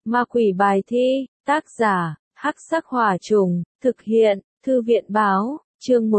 Ma quỷ bài thi, tác giả, Hắc Sắc Hỏa Trùng, thực hiện, Thư viện báo, chương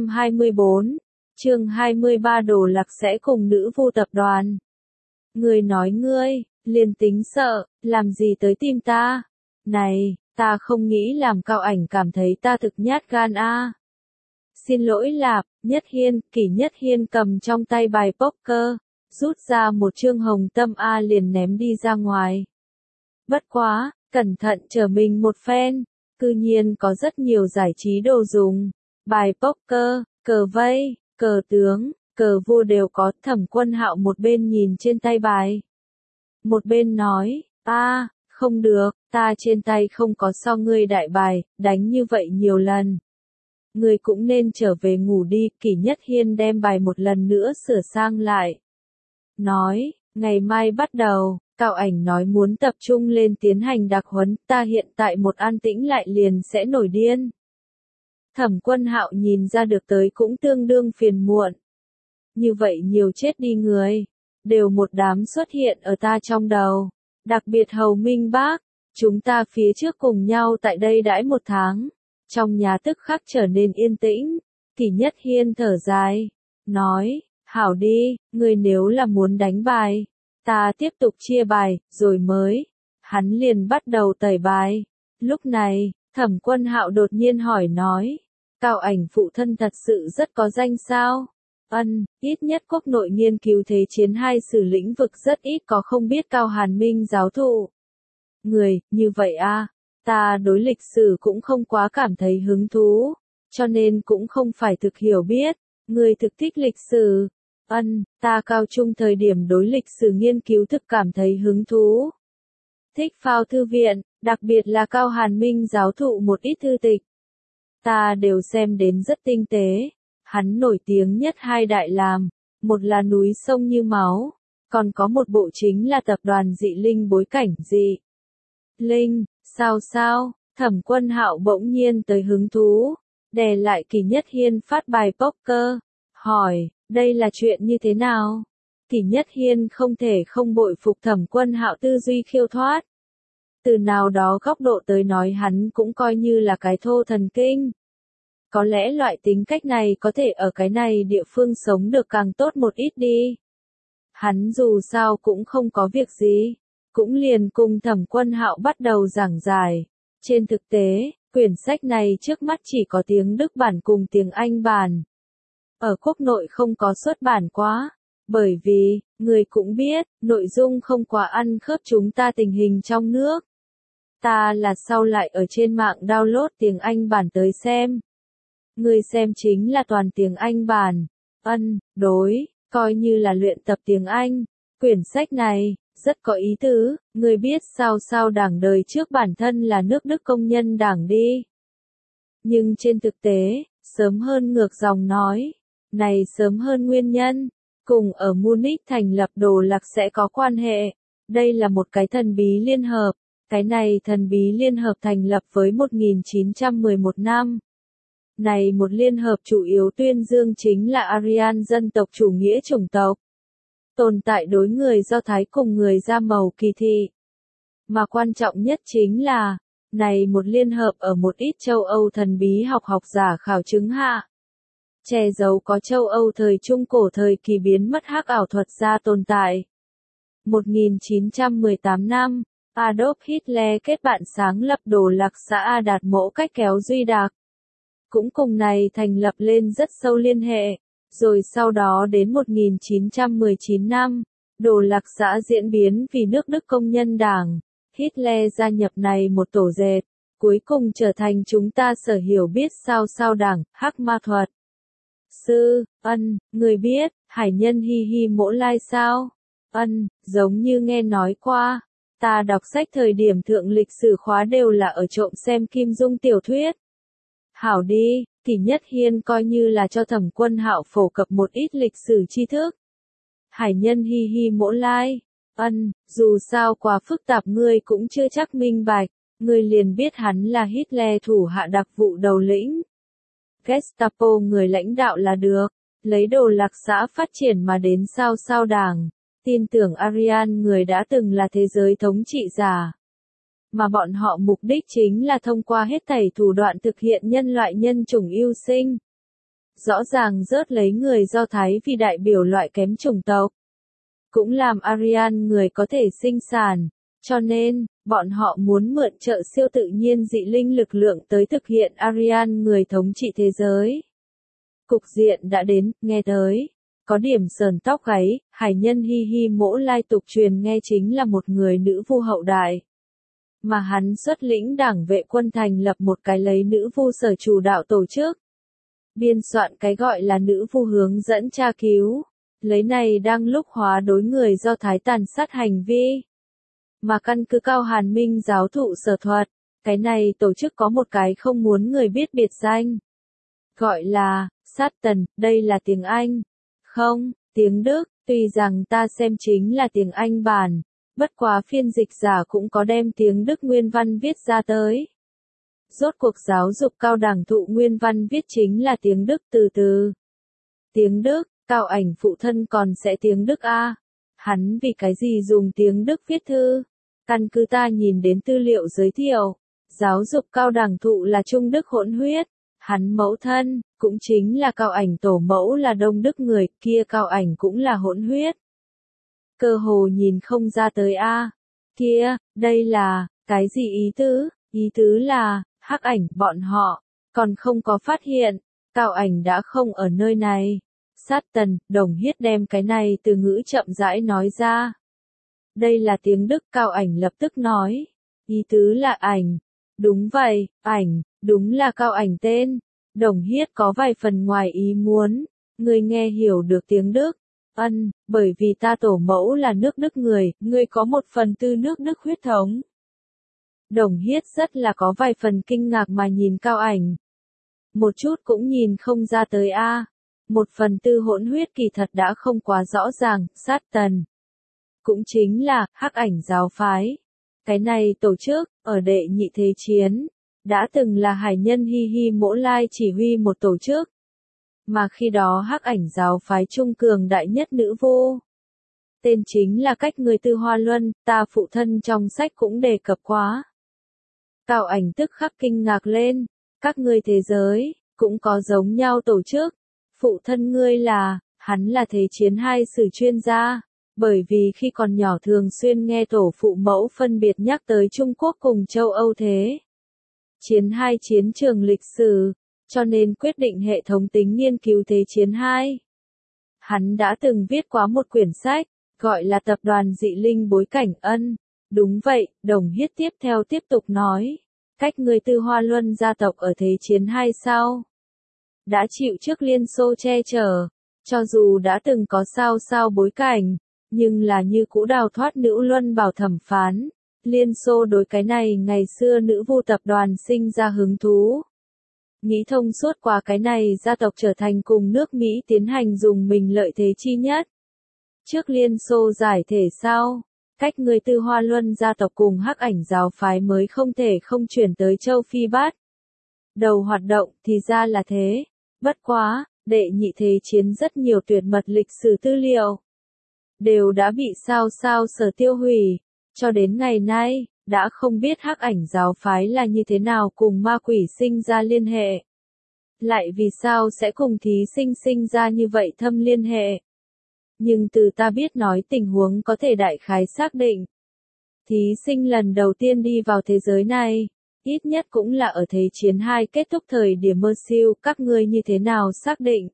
124, chương 23 Đồ Lạc sẽ cùng nữ vu tập đoàn. Người nói ngươi, liền tính sợ, làm gì tới tìm ta? Này, ta không nghĩ làm Cao Ảnh cảm thấy ta thực nhát gan a. Xin lỗi Lạp, Nhất Hiên, Kỷ Nhất Hiên cầm trong tay bài poker, rút ra một chương hồng tâm A liền ném đi ra ngoài. Bất quá, cẩn thận chờ mình một phen, cư nhiên có rất nhiều giải trí đồ dùng, bài poker, cờ vây, cờ tướng, cờ vua đều có. Thẩm Quân Hạo một bên nhìn trên tay bài, một bên nói, không được, ta trên tay không có so ngươi đại bài, đánh như vậy nhiều lần. Ngươi cũng nên trở về ngủ đi. Kỷ Nhất Hiên đem bài một lần nữa sửa sang lại. Nói, ngày mai bắt đầu, Cao Ảnh nói muốn tập trung lên tiến hành đặc huấn, ta hiện tại một an tĩnh lại liền sẽ nổi điên. Thẩm Quân Hạo nhìn ra được tới cũng tương đương phiền muộn. Như vậy nhiều chết đi người, đều một đám xuất hiện ở ta trong đầu, đặc biệt Hầu Minh Bác, chúng ta phía trước cùng nhau tại đây đãi một tháng, trong nhà tức khắc trở nên yên tĩnh. Kỷ Nhất Hiên thở dài, nói, hảo đi, ngươi nếu là muốn đánh bài, ta tiếp tục chia bài, rồi mới. Hắn liền bắt đầu tẩy bài. Lúc này, Thẩm Quân Hạo đột nhiên hỏi nói, Cao Ảnh phụ thân thật sự rất có danh sao? Ít nhất quốc nội nghiên cứu thế chiến hai sử lĩnh vực rất ít có không biết Cao Hàn Minh giáo thụ. Người, như vậy ta đối lịch sử cũng không quá cảm thấy hứng thú, cho nên cũng không phải thực hiểu biết. Người thực thích lịch sử. Ta cao trung thời điểm đối lịch sử nghiên cứu thực cảm thấy hứng thú. Thích phao thư viện, đặc biệt là Cao Hàn Minh giáo thụ một ít thư tịch. Ta đều xem đến rất tinh tế. Hắn nổi tiếng nhất hai đại làm, một là Núi Sông Như Máu, còn có một bộ chính là Tập đoàn Dị Linh bối cảnh dị Linh. Sao, Thẩm Quân Hạo bỗng nhiên tới hứng thú, đè lại Kỷ Nhất Hiên phát bài poker, hỏi, đây là chuyện như thế nào? Kỷ Nhất Hiên không thể không bội phục Thẩm Quân Hạo tư duy khiêu thoát. Từ nào đó góc độ tới nói hắn cũng coi như là cái thô thần kinh. Có lẽ loại tính cách này có thể ở cái này địa phương sống được càng tốt một ít đi. Hắn dù sao cũng không có việc gì, cũng liền cùng Thẩm Quân Hạo bắt đầu giảng giải. Trên thực tế, quyển sách này trước mắt chỉ có tiếng Đức bản cùng tiếng Anh bản. Ở quốc nội không có xuất bản quá, bởi vì, người cũng biết, nội dung không quá ăn khớp chúng ta tình hình trong nước. Ta là sau lại ở trên mạng download tiếng Anh bản tới xem. Người xem chính là toàn tiếng Anh bản. Đối, coi như là luyện tập tiếng Anh. Quyển sách này, rất có ý tứ. Người biết sao đảng đời trước bản thân là nước Đức Công nhân Đảng đi. Nhưng trên thực tế, sớm hơn ngược dòng nói. Này sớm hơn nguyên nhân, cùng ở Munich thành lập Đồ Lạc sẽ có quan hệ. Đây là một cái thần bí liên hợp. Cái này thần bí liên hợp thành lập với 1911 năm. Này một liên hợp chủ yếu tuyên dương chính là Aryan dân tộc chủ nghĩa chủng tộc. Tồn tại đối người Do Thái cùng người da màu kỳ thị. Mà quan trọng nhất chính là, này một liên hợp ở một ít châu Âu thần bí học giả khảo chứng hạ. Che giấu có châu Âu thời Trung Cổ thời kỳ biến mất hắc ảo thuật ra tồn tại. 1918 năm, Adolf Hitler kết bạn sáng lập Đồ Lạc xã Đạt Mỗ cách kéo Duy Đạc. Cũng cùng này thành lập lên rất sâu liên hệ. Rồi sau đó đến 1919 năm, Đồ Lạc xã diễn biến vì nước Đức Công nhân Đảng. Hitler gia nhập này một tổ dệt, cuối cùng trở thành chúng ta sở hiểu biết sao đảng, hắc ma thuật. Người biết, hải nhân Hi Hi Mỗ Lai sao? Giống như nghe nói qua. Ta đọc sách thời điểm thượng lịch sử khóa đều là ở trộm xem Kim Dung tiểu thuyết. Hảo đi, Kỷ Nhất Hiên coi như là cho Thẩm Quân Hạo phổ cập một ít lịch sử tri thức. Hải nhân Hi Hi Mỗ Lai. Dù sao quá phức tạp ngươi cũng chưa chắc minh bạch, ngươi liền biết hắn là Hitler thủ hạ đặc vụ đầu lĩnh. Gestapo người lãnh đạo là được, lấy Đồ Lạc xã phát triển mà đến sao đảng, tin tưởng Aryan người đã từng là thế giới thống trị giả. mà bọn họ mục đích chính là thông qua hết thảy thủ đoạn thực hiện nhân loại nhân chủng ưu sinh. Rõ ràng rớt lấy người Do Thái vì đại biểu loại kém chủng tộc. Cũng làm Aryan người có thể sinh sản, cho nên, bọn họ muốn mượn trợ siêu tự nhiên dị linh lực lượng tới thực hiện Aryan người thống trị thế giới. Cục diện đã đến, nghe tới. Có điểm sờn tóc gáy, hải nhân Hi Hi Mỗ Lai tục truyền nghe chính là một người nữ vu hậu đại. Mà hắn xuất lĩnh đảng vệ quân thành lập một cái lấy nữ vu sở chủ đạo tổ chức. Biên soạn cái gọi là nữ vu hướng dẫn tra cứu. Lấy này đang lúc hóa đối người Do Thái tàn sát hành vi. Mà căn cứ Cao Hàn Minh giáo thụ sở thuật, cái này tổ chức có một cái không muốn người biết biệt danh. Gọi là, sát tần, đây là tiếng Anh. Không, tiếng Đức, tuy rằng ta xem chính là tiếng Anh bản, bất quá phiên dịch giả cũng có đem tiếng Đức nguyên văn viết ra tới. Rốt cuộc giáo dục cao đẳng thụ nguyên văn viết chính là tiếng Đức từ từ. Tiếng Đức, Cao Ảnh phụ thân còn sẽ tiếng Đức a. Hắn vì cái gì dùng tiếng Đức viết thư? Căn cứ ta nhìn đến tư liệu giới thiệu, giáo dục cao đẳng thụ là Trung Đức hỗn huyết, hắn mẫu thân, cũng chính là Cao Ảnh tổ mẫu là Đông Đức người, kia Cao Ảnh cũng là hỗn huyết. Cơ hồ nhìn không ra tới a. Kia, đây là, cái gì ý tứ? Ý tứ là, Hắc Ảnh bọn họ, còn không có phát hiện, Cao Ảnh đã không ở nơi này. Sát tần, Đồng Hiết đem cái này từ ngữ chậm rãi nói ra. Đây là tiếng Đức. Cao Ảnh lập tức nói. Ý tứ là ảnh. Đúng vậy, ảnh, đúng là Cao Ảnh tên. Đồng Hiết có vài phần ngoài ý muốn. Ngươi nghe hiểu được tiếng Đức. Ân, bởi vì ta tổ mẫu là nước Đức người, ngươi có một phần tư nước Đức huyết thống. Đồng Hiết rất là có vài phần kinh ngạc mà nhìn Cao Ảnh. Một chút cũng nhìn không ra tới a. Một phần tư hỗn huyết kỳ thật đã không quá rõ ràng, sát tần. Cũng chính là, Hắc Ảnh giáo phái. Cái này tổ chức, ở đệ nhị thế chiến, đã từng là hải nhân Hi Hi Mỗ Lai chỉ huy một tổ chức. Mà khi đó Hắc Ảnh giáo phái trung cường đại nhất nữ vô. Tên chính là Cách Người Tư Hoa Luân, ta phụ thân trong sách cũng đề cập quá. Cao Ảnh tức khắc kinh ngạc lên, các ngươi thế giới, cũng có giống nhau tổ chức. Phụ thân ngươi là, hắn là thế chiến hai sử chuyên gia, bởi vì khi còn nhỏ thường xuyên nghe tổ phụ mẫu phân biệt nhắc tới Trung Quốc cùng châu Âu thế. Chiến hai chiến trường lịch sử, cho nên quyết định hệ thống tính nghiên cứu thế chiến hai. Hắn đã từng viết quá một quyển sách, gọi là Tập đoàn Dị Linh Bối Cảnh Ân. Đúng vậy, Đồng Hiết tiếp theo tiếp tục nói. Cách Người Tư Hoa Luân gia tộc ở thế chiến hai sau. Đã chịu trước Liên Xô che chở, cho dù đã từng có sao bối cảnh, nhưng là như cũ đào thoát nữ luân bảo thẩm phán. Liên Xô đối cái này ngày xưa nữ vu tập đoàn sinh ra hứng thú. Nghĩ thông suốt qua cái này gia tộc trở thành cùng nước Mỹ tiến hành dùng mình lợi thế chi nhất. Trước Liên Xô giải thể sau, Cách Người Tư Hoa Luân gia tộc cùng Hắc Ảnh giáo phái mới không thể không chuyển tới châu Phi bắt đầu hoạt động, thì ra là thế. Bất quá, đệ nhị thế chiến rất nhiều tuyệt mật lịch sử tư liệu đều đã bị sao sở tiêu hủy, cho đến ngày nay, đã không biết Hắc Ảnh giáo phái là như thế nào cùng ma quỷ sinh ra liên hệ. Lại vì sao sẽ cùng thí sinh sinh ra như vậy thâm liên hệ. Nhưng từ ta biết nói tình huống có thể đại khái xác định. Thí sinh lần đầu tiên đi vào thế giới này, ít nhất cũng là ở thế chiến hai kết thúc thời điểm mơ siêu, các ngươi như thế nào xác định?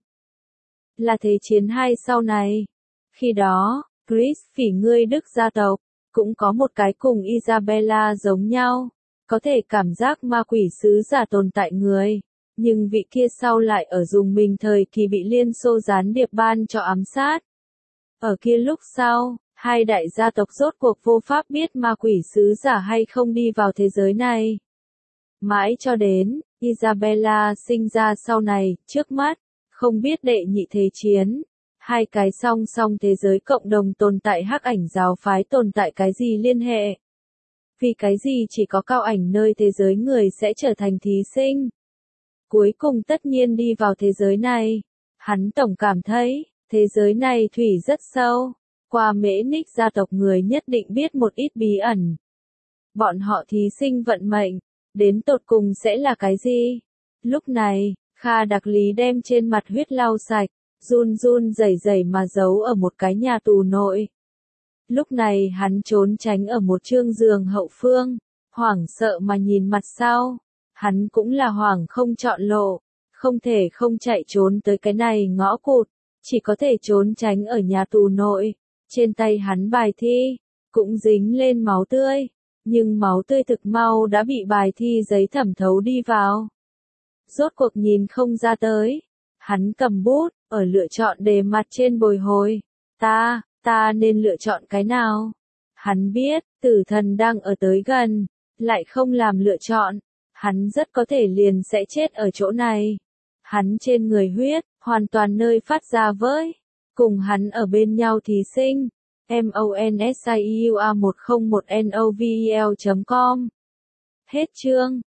Là thế chiến hai sau này. Khi đó, Chris phỉ ngươi Đức gia tộc, cũng có một cái cùng Isabella giống nhau, có thể cảm giác ma quỷ sứ giả tồn tại người. Nhưng vị kia sau lại ở dùng mình thời kỳ bị Liên Xô gián điệp ban cho ám sát. Ở kia lúc sau, hai đại gia tộc rốt cuộc vô pháp biết ma quỷ sứ giả hay không đi vào thế giới này. Mãi cho đến, Isabella sinh ra sau này, trước mắt, không biết đệ nhị thế chiến. Hai cái song song thế giới cộng đồng tồn tại Hắc Ảnh giáo phái tồn tại cái gì liên hệ? Vì cái gì chỉ có Cao Ảnh nơi thế giới người sẽ trở thành thí sinh? Cuối cùng tất nhiên đi vào thế giới này. Hắn tổng cảm thấy, thế giới này thủy rất sâu. Qua Mễ Ních gia tộc người nhất định biết một ít bí ẩn. Bọn họ thí sinh vận mệnh, đến tột cùng sẽ là cái gì? Lúc này, Kha Đặc Lý đem trên mặt huyết lau sạch, run run rẩy rẩy mà giấu ở một cái nhà tù nội. Lúc này hắn trốn tránh ở một chương giường hậu phương, hoảng sợ mà nhìn mặt sau. Hắn cũng là hoảng không chọn lộ, không thể không chạy trốn tới cái này ngõ cụt, chỉ có thể trốn tránh ở nhà tù nội. Trên tay hắn bài thi, cũng dính lên máu tươi, nhưng máu tươi thực mau đã bị bài thi giấy thẩm thấu đi vào. Rốt cuộc nhìn không ra tới, hắn cầm bút, ở lựa chọn đề mặt trên bồi hồi. Ta nên lựa chọn cái nào? Hắn biết, tử thần đang ở tới gần, lại không làm lựa chọn, hắn rất có thể liền sẽ chết ở chỗ này. Hắn trên người huyết, hoàn toàn nơi phát ra với, cùng hắn ở bên nhau thí sinh. MONSIUA1010novel.com. Hết chương.